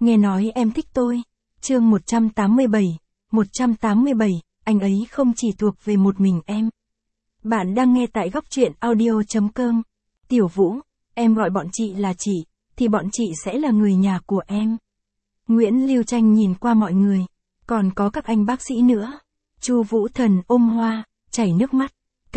Nghe nói em thích tôi. Chương 187. 187, anh ấy không chỉ thuộc về một mình em. Bạn đang nghe tại góc truyện audio.com. Tiểu Vũ, em gọi bọn chị là chị, thì bọn chị sẽ là người nhà của em. Nguyễn Lưu Tranh nhìn qua mọi người, còn có các anh bác sĩ nữa. Chu Vũ Thần ôm hoa, chảy nước mắt.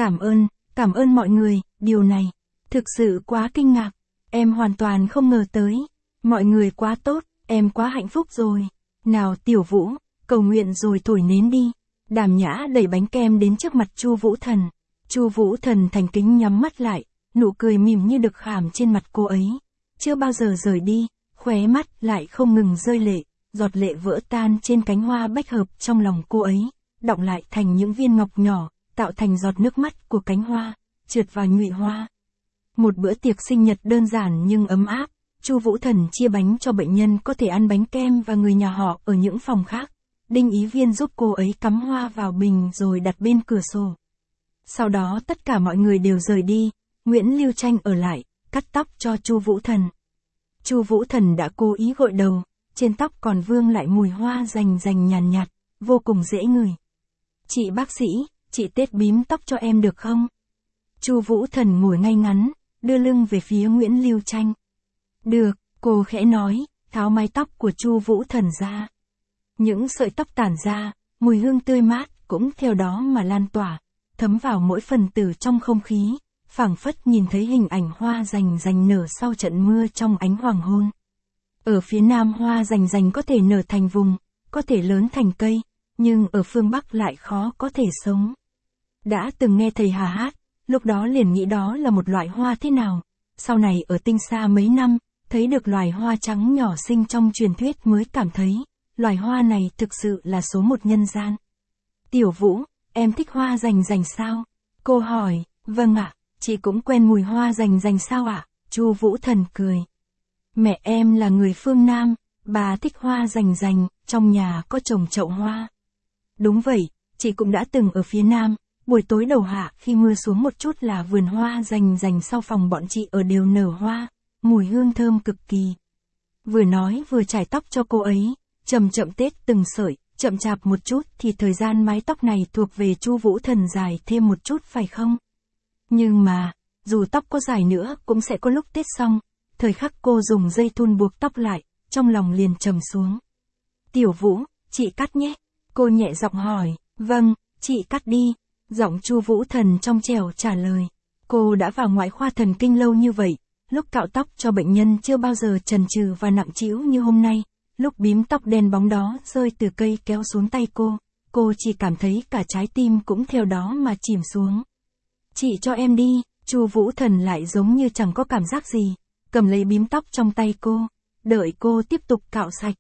Cảm ơn mọi người, điều này thực sự quá kinh ngạc. Em hoàn toàn không ngờ tới. Mọi người quá tốt, em quá hạnh phúc rồi. Nào Tiểu Vũ, cầu nguyện rồi thổi nến đi. Đàm Nhã đẩy bánh kem đến trước mặt Chu Vũ Thần. Chu Vũ Thần thành kính nhắm mắt lại, nụ cười mỉm như được khảm trên mặt cô ấy. Chưa bao giờ rời đi, khóe mắt lại không ngừng rơi lệ, giọt lệ vỡ tan trên cánh hoa bách hợp trong lòng cô ấy, đọng lại thành những viên ngọc nhỏ, tạo thành giọt nước mắt của cánh hoa, trượt vào nhụy hoa. Một bữa tiệc sinh nhật đơn giản nhưng ấm áp. Chu Vũ Thần chia bánh cho bệnh nhân có thể ăn bánh kem và người nhà họ ở những phòng khác. Đinh Ý Viên giúp cô ấy cắm hoa vào bình rồi đặt bên cửa sổ. Sau đó tất cả mọi người đều rời đi, Nguyễn Lưu Tranh ở lại, cắt tóc cho Chu Vũ Thần. Chu Vũ Thần đã cố ý gội đầu, trên tóc còn vương lại mùi hoa rành rành nhàn nhạt, vô cùng dễ ngửi. Chị bác sĩ, chị tết bím tóc cho em được không? Chu Vũ Thần ngồi ngay ngắn, đưa lưng về phía Nguyễn Lưu Tranh. Được, cô khẽ nói, tháo mái tóc của Chu Vũ Thần ra. Những sợi tóc tản ra, mùi hương tươi mát cũng theo đó mà lan tỏa, thấm vào mỗi phần tử trong không khí, phảng phất nhìn thấy hình ảnh hoa rành rành nở sau trận mưa trong ánh hoàng hôn. Ở phía nam hoa rành rành có thể nở thành vùng, có thể lớn thành cây, nhưng ở phương Bắc lại khó có thể sống. Đã từng nghe thầy Hà hát, lúc đó liền nghĩ đó là một loại hoa thế nào. Sau này ở tinh xa mấy năm, thấy được loài hoa trắng nhỏ xinh trong truyền thuyết mới cảm thấy, loài hoa này thực sự là số một nhân gian. Tiểu Vũ, em thích hoa rành rành sao? Cô hỏi, vâng ạ, chị cũng quen mùi hoa rành rành sao ạ? Chu Vũ Thần cười. Mẹ em là người phương Nam, bà thích hoa rành rành, trong nhà có trồng chậu hoa. Đúng vậy, chị cũng đã từng ở phía Nam, buổi tối đầu hạ khi mưa xuống một chút là vườn hoa rành rành sau phòng bọn chị ở đều nở hoa, mùi hương thơm cực kỳ. Vừa nói vừa chải tóc cho cô ấy, chậm chậm tết từng sợi, chậm chạp một chút thì thời gian mái tóc này thuộc về Chu Vũ Thần dài thêm một chút phải không? Nhưng mà, dù tóc có dài nữa cũng sẽ có lúc tết xong, thời khắc cô dùng dây thun buộc tóc lại, trong lòng liền trầm xuống. Tiểu Vũ, chị cắt nhé. Cô nhẹ giọng hỏi, vâng, chị cắt đi. Giọng Chu Vũ Thần trong trẻo trả lời. Cô đã vào ngoại khoa thần kinh lâu như vậy, lúc cạo tóc cho bệnh nhân chưa bao giờ chần chừ và nặng trĩu như hôm nay. Lúc bím tóc đen bóng đó rơi từ cây kéo xuống tay cô chỉ cảm thấy cả trái tim cũng theo đó mà chìm xuống. Chị cho em đi, Chu Vũ Thần lại giống như chẳng có cảm giác gì, cầm lấy bím tóc trong tay cô, đợi cô tiếp tục cạo sạch.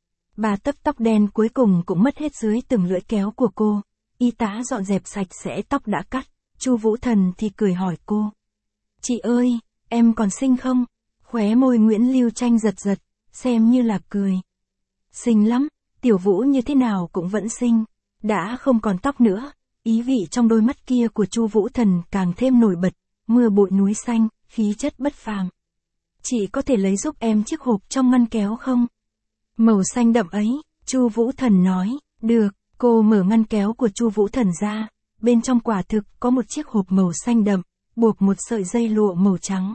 Ba tấc tóc đen cuối cùng cũng mất hết dưới từng lưỡi kéo của cô. Y tá dọn dẹp sạch sẽ tóc đã cắt, Chu Vũ Thần thì cười hỏi cô. Chị ơi, em còn xinh không? Khóe môi Nguyễn Lưu Tranh giật giật, xem như là cười. Xinh lắm, Tiểu Vũ như thế nào cũng vẫn xinh. Đã không còn tóc nữa, ý vị trong đôi mắt kia của Chu Vũ Thần càng thêm nổi bật, mưa bụi núi xanh, khí chất bất phàm. Chị có thể lấy giúp em chiếc hộp trong ngăn kéo không? Màu xanh đậm ấy, Chu Vũ Thần nói, được. Cô mở ngăn kéo của Chu Vũ Thần ra, bên trong quả thực có một chiếc hộp màu xanh đậm, buộc một sợi dây lụa màu trắng.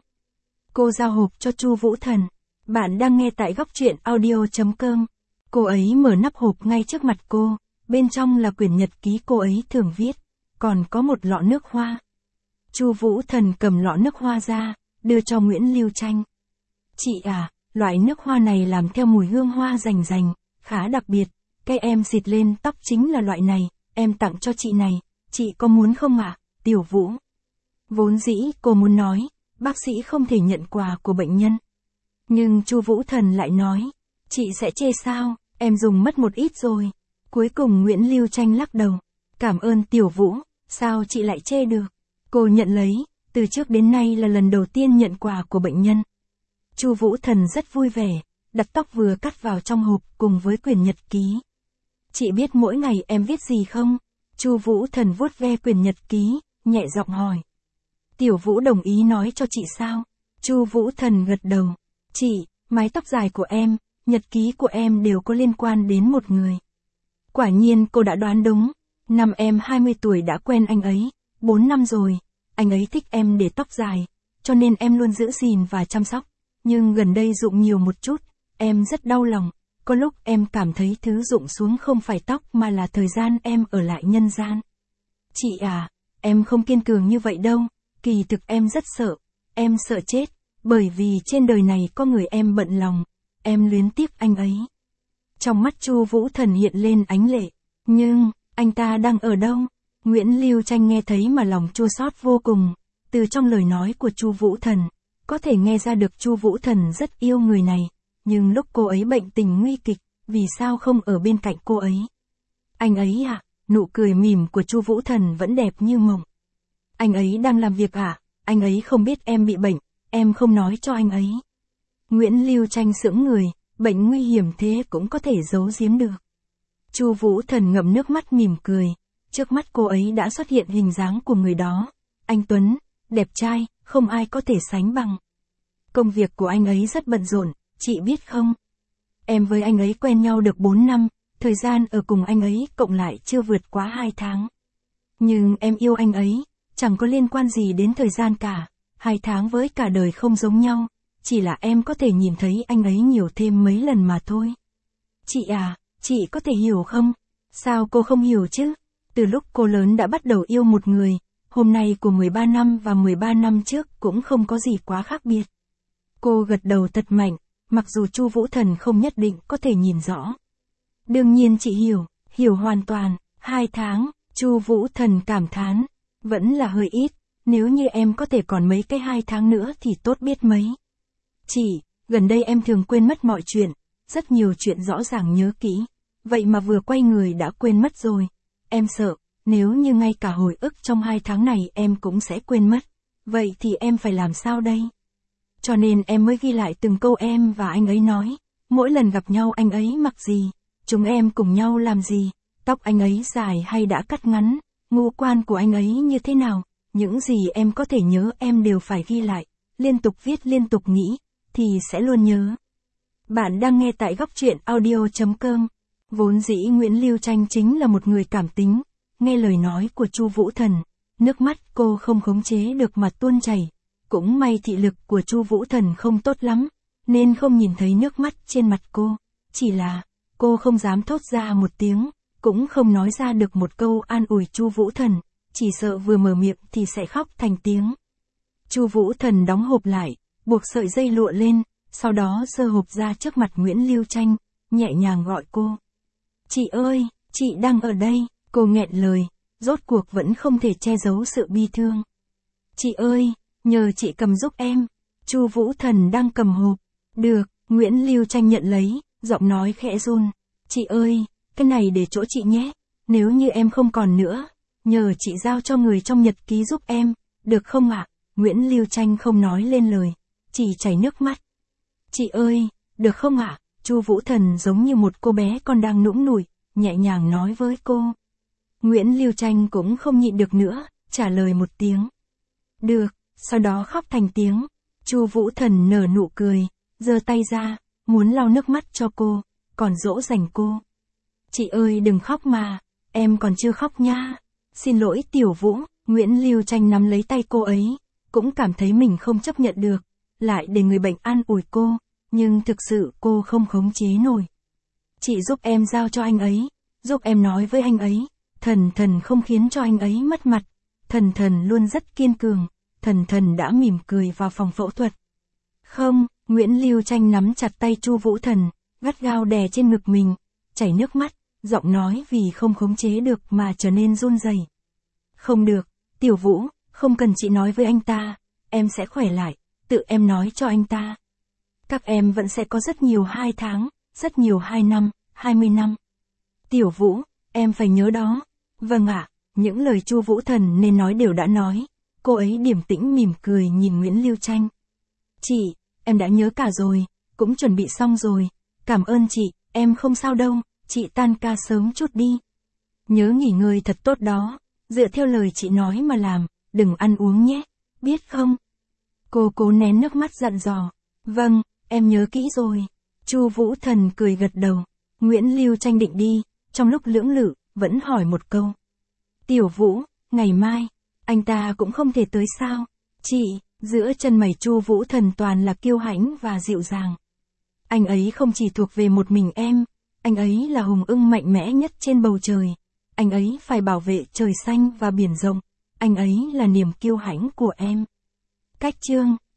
Cô giao hộp cho Chu Vũ Thần. Bạn đang nghe tại góc truyện audio.com. Cô ấy mở nắp hộp ngay trước mặt cô, bên trong là quyển nhật ký cô ấy thường viết, còn có một lọ nước hoa. Chu Vũ Thần cầm lọ nước hoa ra, đưa cho Nguyễn Lưu Tranh. Chị à, loại nước hoa này làm theo mùi hương hoa rành rành, khá đặc biệt. Cái em xịt lên tóc chính là loại này, em tặng cho chị này, chị có muốn không ạ? Tiểu Vũ. Vốn dĩ cô muốn nói, bác sĩ không thể nhận quà của bệnh nhân. Nhưng Chu Vũ Thần lại nói, chị sẽ chê sao, em dùng mất một ít rồi. Cuối cùng Nguyễn Lưu Tranh lắc đầu, cảm ơn Tiểu Vũ, sao chị lại chê được? Cô nhận lấy, từ trước đến nay là lần đầu tiên nhận quà của bệnh nhân. Chu Vũ Thần rất vui vẻ, đặt tóc vừa cắt vào trong hộp cùng với quyển nhật ký. Chị biết mỗi ngày em viết gì không? Chu Vũ Thần vuốt ve quyển nhật ký, nhẹ giọng hỏi. Tiểu Vũ đồng ý nói cho chị sao? Chu Vũ Thần gật đầu. Chị, mái tóc dài của nhật ký của em đều có liên quan đến một người. Quả nhiên cô đã đoán đúng, năm em 20 tuổi đã quen anh ấy, 4 năm rồi, anh ấy thích em để tóc dài, cho nên em luôn giữ gìn và chăm sóc, nhưng gần đây rụng nhiều một chút, em rất đau lòng, có lúc em cảm thấy thứ rụng xuống không phải tóc mà là thời gian em ở lại nhân gian. Chị à, em không kiên cường như vậy đâu, kỳ thực em rất sợ, em sợ chết, bởi vì trên đời này có người em bận lòng, em luyến tiếc anh ấy. Trong mắt Chu Vũ Thần hiện lên ánh lệ, nhưng, anh ta đang ở đâu? Nguyễn Lưu Tranh nghe thấy mà lòng chua xót vô cùng, từ trong lời nói của Chu Vũ Thần, có thể nghe ra được Chu Vũ Thần rất yêu người này, nhưng lúc cô ấy bệnh tình nguy kịch, vì sao không ở bên cạnh cô ấy? Anh ấy à, nụ cười mỉm của Chu Vũ Thần vẫn đẹp như mộng. Anh ấy đang làm việc à, anh ấy không biết em bị bệnh, em không nói cho anh ấy. Nguyễn Lưu Tranh sững người, bệnh nguy hiểm thế cũng có thể giấu giếm được. Chu Vũ Thần ngậm nước mắt mỉm cười, trước mắt cô ấy đã xuất hiện hình dáng của người đó. Anh Tuấn, đẹp trai, không ai có thể sánh bằng. Công việc của anh ấy rất bận rộn, chị biết không? Em với anh ấy quen nhau được 4 năm, thời gian ở cùng anh ấy cộng lại chưa vượt quá 2 tháng. Nhưng em yêu anh ấy, chẳng có liên quan gì đến thời gian cả, 2 tháng với cả đời không giống nhau, chỉ là em có thể nhìn thấy anh ấy nhiều thêm mấy lần mà thôi. Chị à, chị có thể hiểu không? Sao cô không hiểu chứ? Từ lúc cô lớn đã bắt đầu yêu một người, hôm nay của 13 năm và 13 năm trước cũng không có gì quá khác biệt. Cô gật đầu thật mạnh, mặc dù Chu Vũ Thần không nhất định có thể nhìn rõ. Đương nhiên chị hiểu hoàn toàn, 2 tháng, Chu Vũ Thần cảm thán, vẫn là hơi ít, nếu như em có thể còn mấy cái 2 tháng nữa thì tốt biết mấy. Chị, gần đây em thường quên mất mọi chuyện, rất nhiều chuyện rõ ràng nhớ kỹ, vậy mà vừa quay người đã quên mất rồi. Em sợ, nếu như ngay cả hồi ức trong 2 tháng này em cũng sẽ quên mất, vậy thì em phải làm sao đây? Cho nên em mới ghi lại từng câu em và anh ấy nói, mỗi lần gặp nhau anh ấy mặc gì, chúng em cùng nhau làm gì, tóc anh ấy dài hay đã cắt ngắn, ngũ quan của anh ấy như thế nào, những gì em có thể nhớ em đều phải ghi lại, liên tục viết liên tục nghĩ, thì sẽ luôn nhớ. Bạn đang nghe tại Góc Truyện Audio.com. Vốn dĩ Nguyễn Lưu Tranh chính là một người cảm tính, nghe lời nói của Chu Vũ Thần, nước mắt cô không khống chế được mà tuôn chảy. Cũng may thị lực của Chu Vũ Thần không tốt lắm, nên không nhìn thấy nước mắt trên mặt cô, chỉ là, cô không dám thốt ra một tiếng, cũng không nói ra được một câu an ủi Chu Vũ Thần, chỉ sợ vừa mở miệng thì sẽ khóc thành tiếng. Chu Vũ Thần đóng hộp lại, buộc sợi dây lụa lên, sau đó giơ hộp ra trước mặt Nguyễn Lưu Tranh, nhẹ nhàng gọi cô. Chị ơi, chị đang ở đây, cô nghẹn lời, rốt cuộc vẫn không thể che giấu sự bi thương. Chị ơi, nhờ chị cầm giúp em. Chu Vũ Thần đang cầm hộp. Được, Nguyễn Lưu Tranh nhận lấy, giọng nói khẽ run. Chị ơi, cái này để chỗ chị nhé. Nếu như em không còn nữa, nhờ chị giao cho người trong nhật ký giúp em, được không ạ? Nguyễn Lưu Tranh không nói lên lời, chỉ chảy nước mắt. Chị ơi, được không ạ? Chu Vũ Thần giống như một cô bé con đang nũng nịu, nhẹ nhàng nói với cô. Nguyễn Lưu Tranh cũng không nhịn được nữa, trả lời một tiếng. Được. Sau đó khóc thành tiếng. Chu Vũ Thần nở nụ cười, giơ tay ra, muốn lau nước mắt cho cô, còn dỗ dành cô. Chị ơi đừng khóc mà, em còn chưa khóc nha. Xin lỗi Tiểu Vũ, Nguyễn Lưu Tranh nắm lấy tay cô ấy, cũng cảm thấy mình không chấp nhận được, lại để người bệnh an ủi cô, nhưng thực sự cô không khống chế nổi. Chị giúp em giao cho anh ấy, giúp em nói với anh ấy, Thần không khiến cho anh ấy mất mặt, Thần luôn rất kiên cường. Thần đã mỉm cười vào phòng phẫu thuật. Không, Nguyễn Lưu Tranh nắm chặt tay Chu Vũ Thần, gắt gao đè trên ngực mình, chảy nước mắt, giọng nói vì không khống chế được mà trở nên run rẩy. Không được, Tiểu Vũ, không cần chị nói với anh ta, em sẽ khỏe lại, tự em nói cho anh ta. Các em vẫn sẽ có rất nhiều 2 tháng, rất nhiều 2 năm, 20 năm. Tiểu Vũ, em phải nhớ đó. Vâng ạ, những lời Chu Vũ Thần nên nói đều đã nói. Cô ấy điềm tĩnh mỉm cười nhìn Nguyễn Lưu Tranh. Chị, em đã nhớ cả rồi, cũng chuẩn bị xong rồi. Cảm ơn chị, em không sao đâu, chị tan ca sớm chút đi. Nhớ nghỉ ngơi thật tốt đó, dựa theo lời chị nói mà làm, đừng ăn uống nhé, biết không? Cô cố nén nước mắt dặn dò. Vâng, em nhớ kỹ rồi. Chu Vũ Thần cười gật đầu. Nguyễn Lưu Tranh định đi, trong lúc lưỡng lự, vẫn hỏi một câu. Tiểu Vũ, ngày mai, anh ta cũng không thể tới sao? Chị, giữa chân mày Chu Vũ Thần toàn là kiêu hãnh và dịu dàng. Anh ấy không chỉ thuộc về một mình em, anh ấy là hùng ưng mạnh mẽ nhất trên bầu trời. Anh ấy phải bảo vệ trời xanh và biển rộng. Anh ấy là niềm kiêu hãnh của em. Cách chương